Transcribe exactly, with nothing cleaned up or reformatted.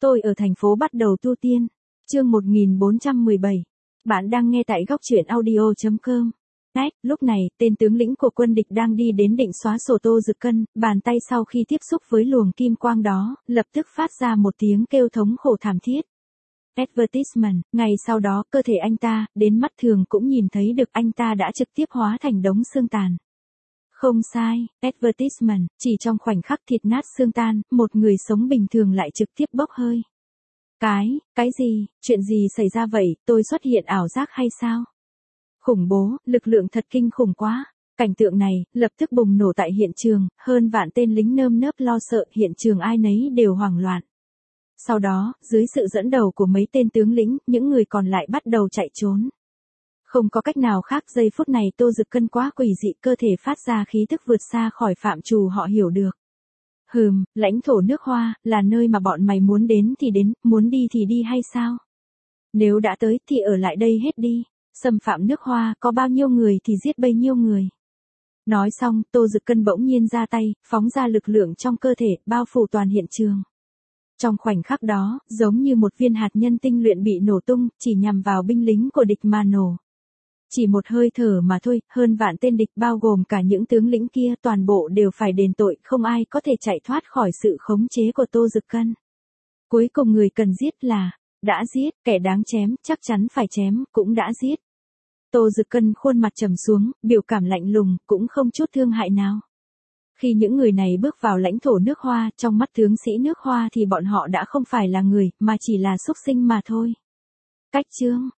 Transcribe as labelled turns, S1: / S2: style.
S1: Tôi ở thành phố bắt đầu tu tiên. Chương một nghìn bốn trăm mười bảy. Bạn đang nghe tại góc truyện audio chấm com. Nét, lúc này, tên tướng lĩnh của quân địch đang đi đến định xóa sổ Tô Dực Cân, bàn tay sau khi tiếp xúc với luồng kim quang đó, lập tức phát ra một tiếng kêu thống khổ thảm thiết. Advertisement, ngày sau đó, cơ thể anh ta, đến mắt thường cũng nhìn thấy được anh ta đã trực tiếp hóa thành đống xương tàn. Không sai, advertisement, chỉ trong khoảnh khắc thịt nát xương tan, một người sống bình thường lại trực tiếp bốc hơi. Cái, cái gì, chuyện gì xảy ra vậy, tôi xuất hiện ảo giác hay sao? Khủng bố, lực lượng thật kinh khủng quá. Cảnh tượng này, lập tức bùng nổ tại hiện trường, hơn vạn tên lính nơm nớp lo sợ, hiện trường ai nấy đều hoảng loạn. Sau đó, dưới sự dẫn đầu của mấy tên tướng lĩnh, những người còn lại bắt đầu chạy trốn. Không có cách nào khác, giây phút này Tô Dực Cân quá quỷ dị, cơ thể phát ra khí tức vượt xa khỏi phạm trù họ hiểu được. Hừm, lãnh thổ nước Hoa, là nơi mà bọn mày muốn đến thì đến, muốn đi thì đi hay sao? Nếu đã tới thì ở lại đây hết đi, xâm phạm nước Hoa, có bao nhiêu người thì giết bấy nhiêu người. Nói xong, Tô Dực Cân bỗng nhiên ra tay, phóng ra lực lượng trong cơ thể, bao phủ toàn hiện trường. Trong khoảnh khắc đó, giống như một viên hạt nhân tinh luyện bị nổ tung, chỉ nhằm vào binh lính của địch mà nổ. Chỉ một hơi thở mà thôi, hơn vạn tên địch bao gồm cả những tướng lĩnh kia toàn bộ đều phải đền tội, không ai có thể chạy thoát khỏi sự khống chế của Tô Dực Cân. Cuối cùng người cần giết là, đã giết, kẻ đáng chém, chắc chắn phải chém, cũng đã giết. Tô Dực Cân khuôn mặt trầm xuống, biểu cảm lạnh lùng, cũng không chút thương hại nào. Khi những người này bước vào lãnh thổ nước Hoa, trong mắt tướng sĩ nước Hoa thì bọn họ đã không phải là người, mà chỉ là súc sinh mà thôi. Cách chương,